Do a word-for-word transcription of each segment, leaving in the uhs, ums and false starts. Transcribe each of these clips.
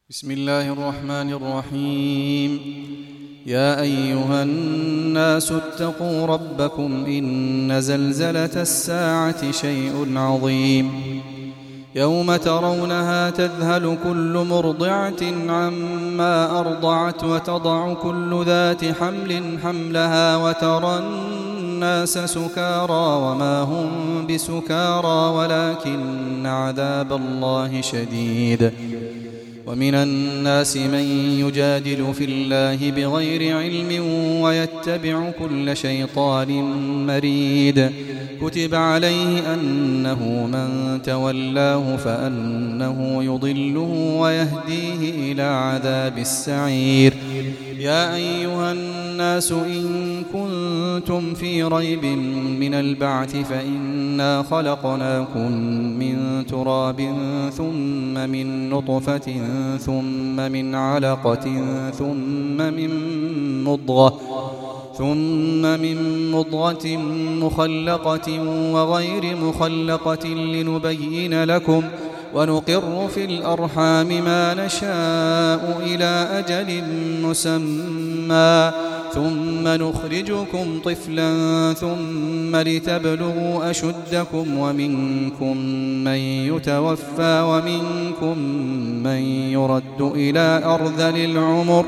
بسم الله الرحمن الرحيم. يا أيها الناس اتقوا ربكم إن زلزلة الساعة شيء عظيم يوم ترونها تذهل كل مرضعة عما أرضعت وتضع كل ذات حمل حملها وترى الناس سكارى وما هم بسكارى ولكن عذاب الله شديد. ومن الناس من يجادل في الله بغير علم ويتبع كل شيطان مريد. كتب عليه أنه من تولاه فأنه يضله ويهديه إلى عذاب السعير. يا أيها الناس إن كنتم في ريب من البعث فإنا خلقناكم من تراب ثم من نطفة ثم من علقة ثم من مضغة ثم من مضغة مخلقة وغير مخلقة لنبين لكم ونقر في الأرحام ما نشاء إلى أجل مسمى ثم نخرجكم طفلا ثم لتبلغوا أشدكم ومنكم من يتوفى ومنكم من يرد إلى أرذل العمر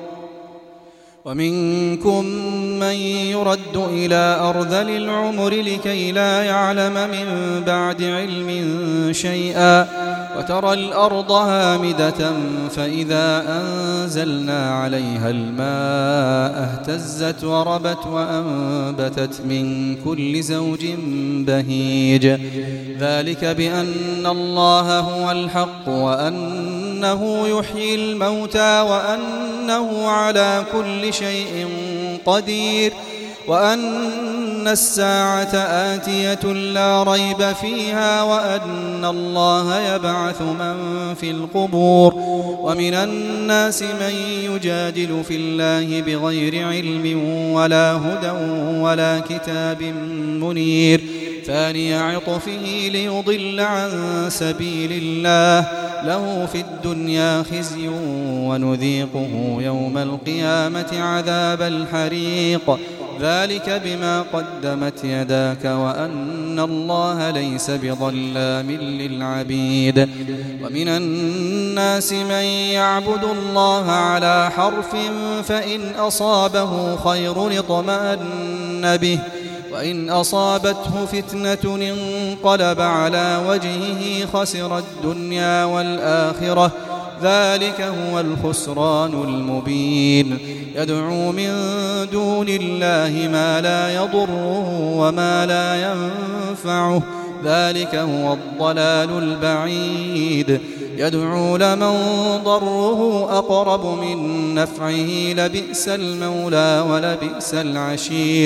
ومنكم من يرد إلى أرذل العمر لكي لا يعلم من بعد علم شيئا. وترى الأرض هامدة فإذا أنزلنا عليها الماء اهتزت وربت وأنبتت من كل زوج بهيج. ذلك بأن الله هو الحق وأنه يحيي الموتى وأنه على كل شيء قدير وأن الساعة آتية لا ريب فيها وأن الله يبعث من في القبور. ومن الناس من يجادل في الله بغير علم ولا هدى ولا كتاب منير. ثاني عطفه ليضل عن سبيل الله له في الدنيا خزي ونذيقه يوم القيامة عذاب الحريق. ذلك بما قدمت يداك وأن الله ليس بظلام للعبيد. ومن الناس من يعبد الله على حرف فإن أصابه خير اطمأن به وإن أصابته فتنة انقلب على وجهه خسر الدنيا والآخرة. ذلك هو الخسران المبين. يدعو من دون الله ما لا يضره وما لا ينفعه. ذلك هو الضلال البعيد. يدعو لمن ضره أقرب من نفعه لبئس المولى ولبئس العشير.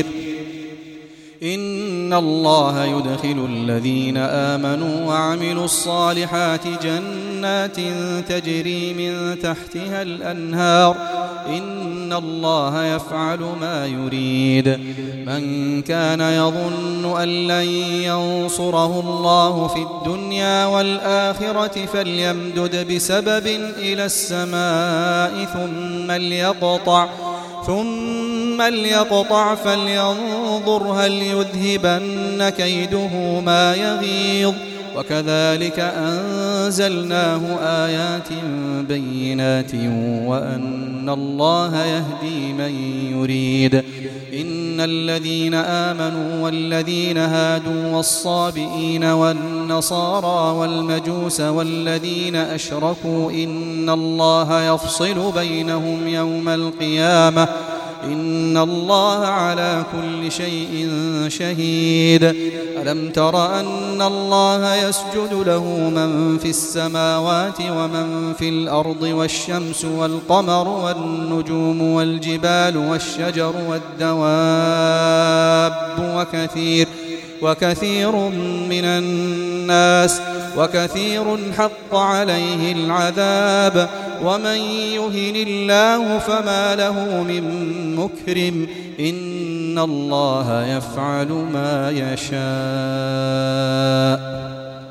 إن الله يدخل الذين آمنوا وعملوا الصالحات جنات تجري من تحتها الأنهار. إن الله يفعل ما يريد. من كان يظن أن لن ينصره الله في الدنيا والآخرة فليمدد بسبب إلى السماء ثم ليقطع ثم ليقطع فلينظر هل يذهبن كيده ما يغيظ. وكذلك أنزلناه آيات بينات وأن الله يهدي من يريد. إن الذين آمنوا والذين هادوا والصابئين والنصارى والمجوس والذين أشركوا إن الله يفصل بينهم يوم القيامة. إن الله على كل شيء شهيد. ألم تر أن الله يسجد له من في السماوات ومن في الأرض والشمس والقمر والنجوم والجبال والشجر والدواب وكثير وكثير من الناس وكثير حق عليه العذاب. ومن يهن الله فما له من مكرم. إن الله يفعل ما يشاء.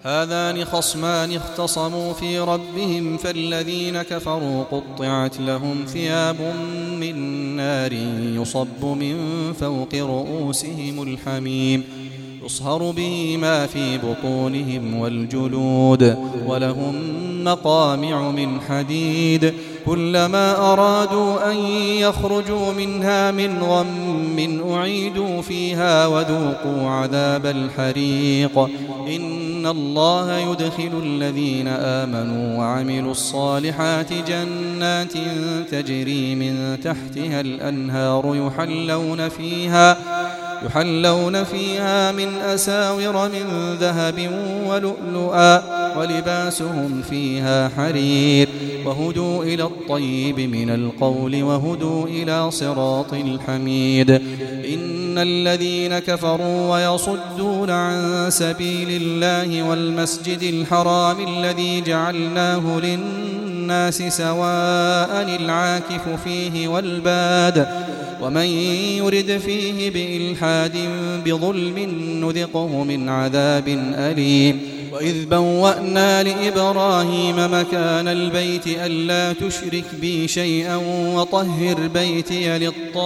هذان خصمان اختصموا في ربهم فالذين كفروا قطعت لهم ثياب من نار يصب من فوق رؤوسهم الحميم يصهر به ما في بطونهم والجلود ولهم مقامع من حديد كلما أرادوا أن يخرجوا منها من غم أعيدوا فيها وذوقوا عذاب الحريق إن الله يدخل الذين آمنوا وعملوا الصالحات جنات تجري من تحتها الأنهار يحلون فيها يحلون فيها من أساور من ذهب ولؤلؤا ولباسهم فيها حرير وهدوا إلى الطيب من القول وهدوا إلى صراط الحميد إن الذين كفروا ويصدون عن سبيل الله والمسجد الحرام الذي جعلناه للناس سواء العاكف فيه والباد ومن يرد فيه بإلحاد بظلم نذقه من عذاب أليم وإذ بوأنا لإبراهيم مكان البيت ألا تشرك بي شيئا وطهر بيتي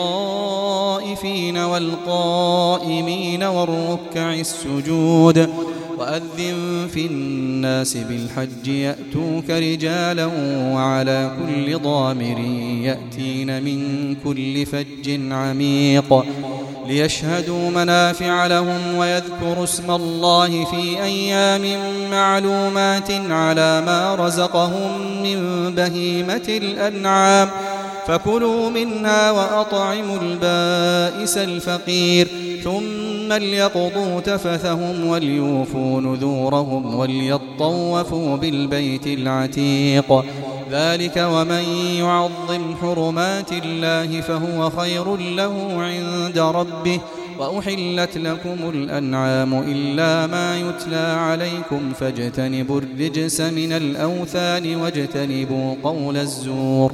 للطائفين والقائمين والركع السجود وأذن في الناس بالحج يأتوك رجالا وعلى كل ضامر يأتين من كل فج عميق ليشهدوا منافع لهم ويذكروا اسم الله في أيام معلومات على ما رزقهم من بهيمة الأنعام فكلوا منها وأطعموا البائس الفقير ثم ليقضوا تفثهم وليوفوا نذورهم وليطوفوا بالبيت العتيق ذلك ومن يعظم حرمات الله فهو خير له عند ربه وأحلت لكم الأنعام إلا ما يتلى عليكم فاجتنبوا الرجس من الأوثان واجتنبوا قول الزور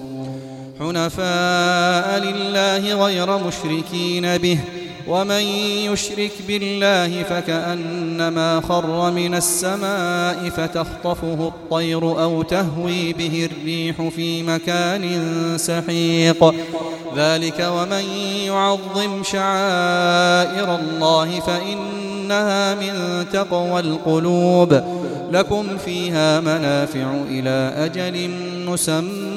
حنفاء لله غير مشركين به ومن يشرك بالله فكأنما خر من السماء فتخطفه الطير أو تهوي به الريح في مكان سحيق ذلك ومن يعظم شعائر الله فإنها من تقوى القلوب لكم فيها منافع إلى أجل مسمى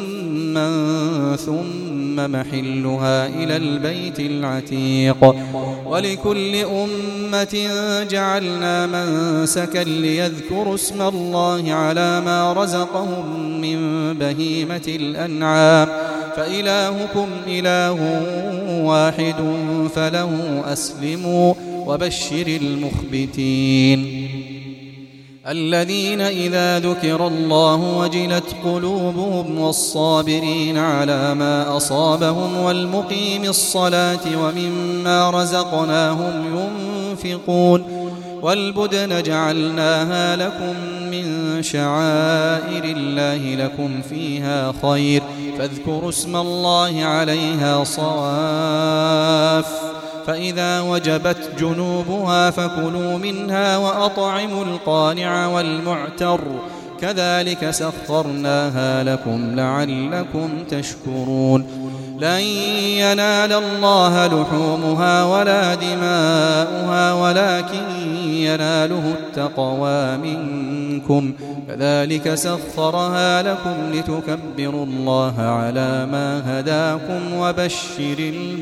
ثم محلها إلى البيت العتيق ولكل أمة جعلنا منسكا ليذكروا اسم الله على ما رزقهم من بهيمة الأنعام فإلهكم إله واحد فله أسلموا وبشر المخبتين الذين إذا ذكر الله وجلت قلوبهم والصابرين على ما أصابهم والمقيم الصلاة ومما رزقناهم ينفقون والبدن جعلناها لكم من شعائر الله لكم فيها خير فاذكروا اسم الله عليها صواف فإذا وجبت جنوبها فكلوا منها وأطعموا القانع والمعتر كذلك سخرناها لكم لعلكم تشكرون لن ينال الله لحومها ولا دماؤها ولكن يناله التقوى منكم كذلك سخرها لكم لتكبروا الله على ما هداكم وبشر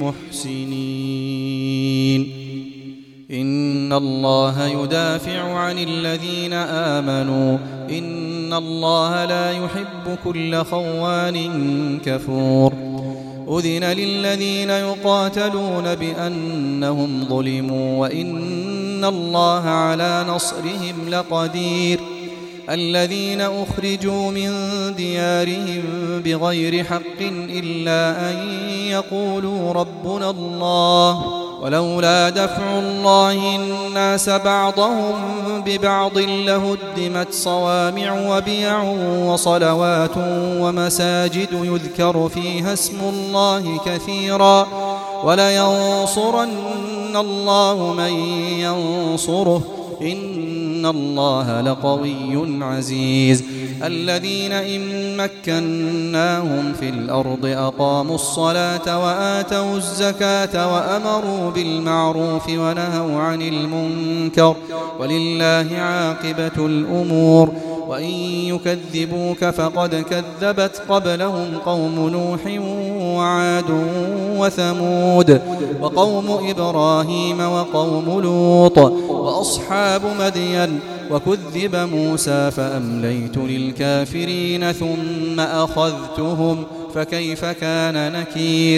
المحسنين إن الله يدافع عن الذين آمنوا إن الله لا يحب كل خوان كفور أذن للذين يقاتلون بأنهم ظلموا وإن الله على نصرهم لقدير الذين أخرجوا من ديارهم بغير حق إلا أن يقولوا ربنا الله ولولا دفع الله الناس بعضهم ببعض لهدمت صوامع وبيع وصلوات ومساجد يذكر فيها اسم الله كثيرا ولينصرن الله من ينصره إن إن الله لقوي عزيز الذين إن مكناهم في الأرض أقاموا الصلاة وآتوا الزكاة وأمروا بالمعروف ونهوا عن المنكر ولله عاقبة الأمور وإن يكذبوك فقد كذبت قبلهم قوم نوح وعاد وثمود وقوم إبراهيم وقوم لوط وأصحاب مدين وكذب موسى فأمليت للكافرين ثم أخذتهم فكيف كان نكير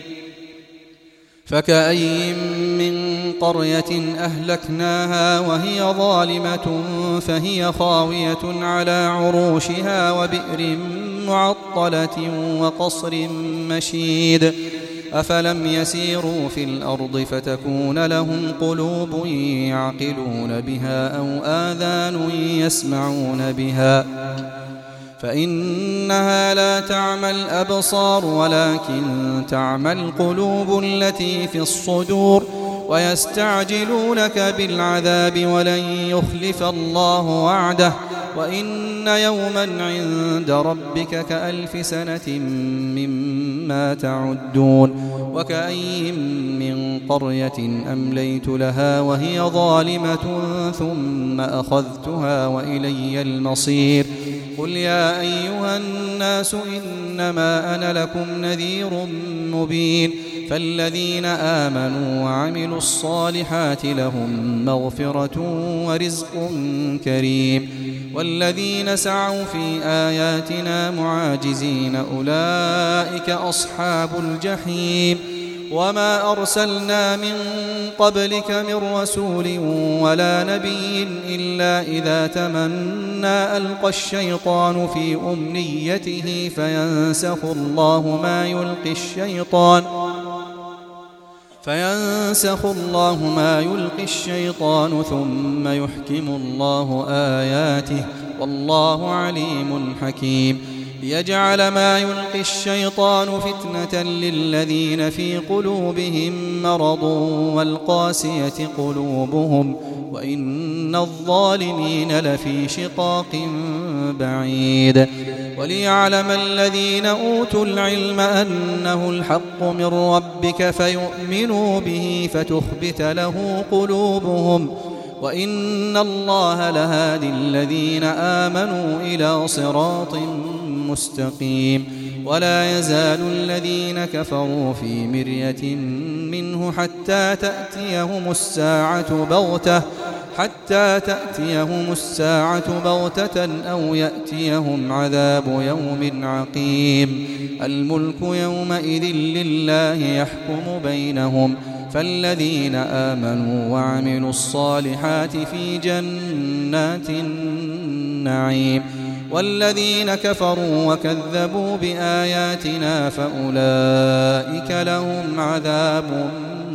فكأي من قرية أهلكناها وهي ظالمة فهي خاوية على عروشها وبئر معطلة وقصر مشيد أفلم يسيروا في الأرض فتكون لهم قلوب يعقلون بها أو آذان يسمعون بها فإنها لا تعمى الأبصار ولكن تعمى القلوب التي في الصدور ويستعجلونك بالعذاب ولن يخلف الله وعده وإن يوما عند ربك كألف سنة مما تعدون وكأي من قرية أمليت لها وهي ظالمة ثم أخذتها وإلي المصير قل يا أيها الناس إنما أنا لكم نذير مبين فالذين آمنوا وعملوا الصالحات لهم مغفرة ورزق كريم والذين سعوا في آياتنا معاجزين أولئك أصحاب الجحيم وما أرسلنا من قبلك من رسول ولا نبي إلا إذا تمنى ألقى الشيطان في أمنيته فينسخ الله ما يلقي الشيطان فينسخ الله ما يلقي الشيطان ثم يحكم الله آياته والله عليم حكيم ليجعل ما يلقي الشيطان فتنة للذين في قلوبهم مرض والقاسية قلوبهم وإن الظالمين لفي شقاق بعيد وليعلم الذين أوتوا العلم أنه الحق من ربك فيؤمنوا به فتخبت له قلوبهم وإن الله لهادي الذين آمنوا إلى صراط مستقيم ولا يزال الذين كفروا في مرية منه حتى تأتيهم الساعة بغتة حتى تأتيهم الساعة بغتة أو يأتيهم عذاب يوم عقيم الملك يومئذ لله يحكم بينهم فالذين آمنوا وعملوا الصالحات في جنات النعيم والذين كفروا وكذبوا بآياتنا فأولئك لهم عذاب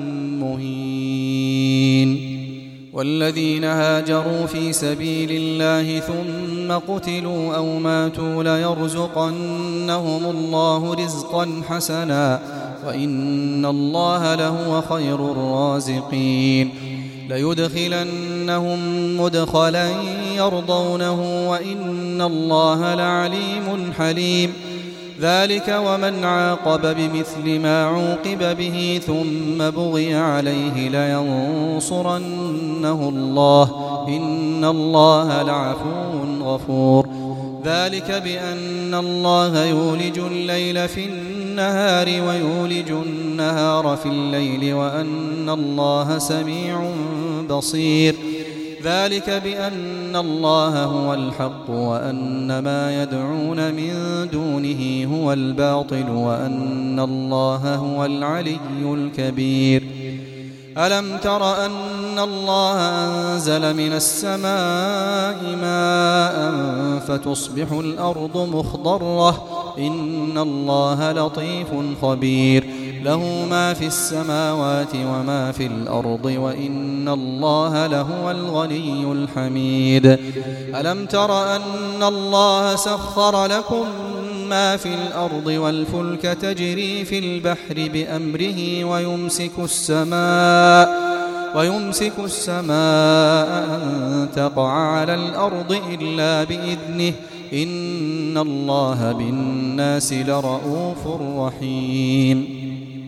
مهين والذين هاجروا في سبيل الله ثم قتلوا أو ماتوا ليرزقنهم الله رزقا حسنا وإن الله لهو خير الرازقين ليدخلنهم مدخلا يرضونه وإن الله لعليم حليم ذلك ومن عاقب بمثل ما عوقب به ثم بغي عليه لينصرنه الله إن الله لعفو غفور ذلك بأن الله يولج الليل في النهار ويولج النهار في الليل وأن الله سميع بصير ذلك بأن الله هو الحق وأن ما يدعون من دونه هو الباطل وأن الله هو العلي الكبير ألم تر أن الله أنزل من السماء ماء فتصبح الأرض مخضرة إن الله لطيف خبير له ما في السماوات وما في الأرض وإن الله لهو الغني الحميد ألم تر أن الله سخر لكم ما في الأرض والفلك تجري في البحر بأمره ويمسك السماء ويمسك السماء أن تقع على الأرض إلا بإذنه إن الله بالناس لرءوف رحيم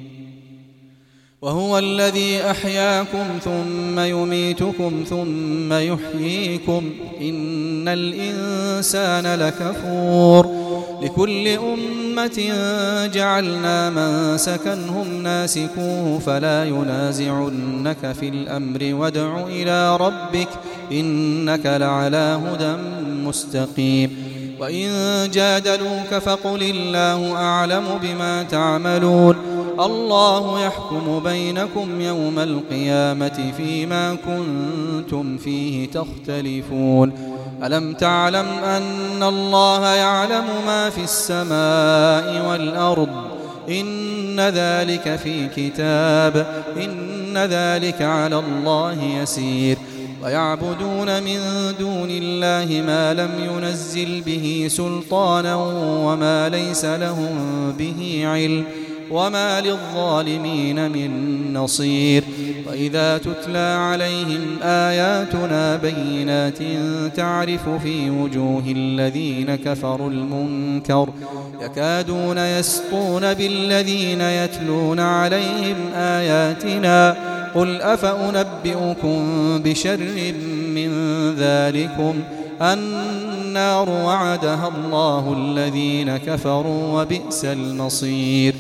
وهو الذي أحياكم ثم يميتكم ثم يحييكم إن الإنسان لكفور لكل أمة جعلنا منسكا هم ناسكوه فلا ينازعنك في الأمر وادع إلى ربك إنك لعلى هدى مستقيم وإن جادلوك فقل الله أعلم بما تعملون الله يحكم بينكم يوم القيامة فيما كنتم فيه تختلفون ألم تعلم أن الله يعلم ما في السماء والأرض إن ذلك في كتاب إن ذلك على الله يسير ويعبدون من دون الله ما لم ينزل به سلطانا وما ليس لهم به علم وما للظالمين من نصير وإذا تتلى عليهم آياتنا بينات تعرف في وجوه الذين كفروا المنكر يكادون يسطون بالذين يتلون عليهم آياتنا قل أفأنبئكم بشر من ذلكم النار وعدها الله الذين كفروا وبئس المصير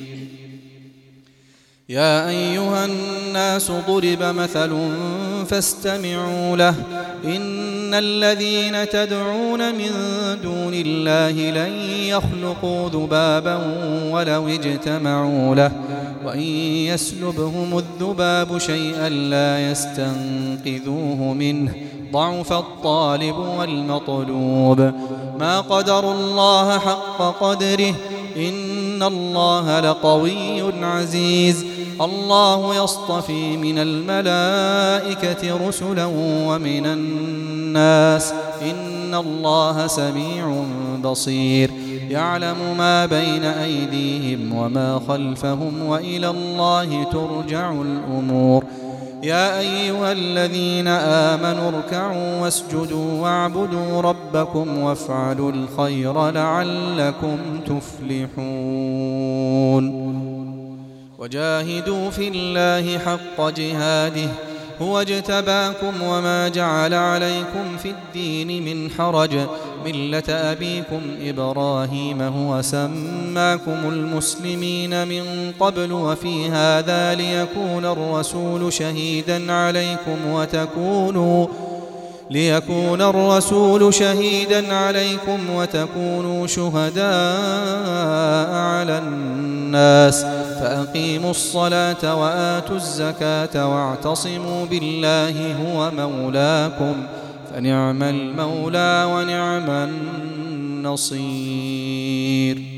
يا أيها الناس ضرب مثل فاستمعوا له إن الذين تدعون من دون الله لن يخلقوا ذبابا ولو اجتمعوا له وإن يسلبهم الذباب شيئا لا يستنقذوه منه ضعف الطالب والمطلوب ما قدروا الله حق قدره إن الله لقوي عزيز الله يصطفي من الملائكة رسلا ومن الناس إن الله سميع بصير يعلم ما بين أيديهم وما خلفهم وإلى الله ترجع الأمور يا أيها الذين آمنوا اركعوا واسجدوا واعبدوا ربكم وافعلوا الخير لعلكم تفلحون وجاهدوا في الله حق جهاده هو اجتباكم وما جعل عليكم في الدين من حرج ملة أبيكم إبراهيم هو سماكم المسلمين من قبل وفي هذا ليكون الرسول شهيدا عليكم وتكونوا ليكون الرسول شهيدا عليكم وتكونوا شهداء على الناس فأقيموا الصلاة وآتوا الزكاة واعتصموا بالله هو مولاكم فنعم المولى ونعم النصير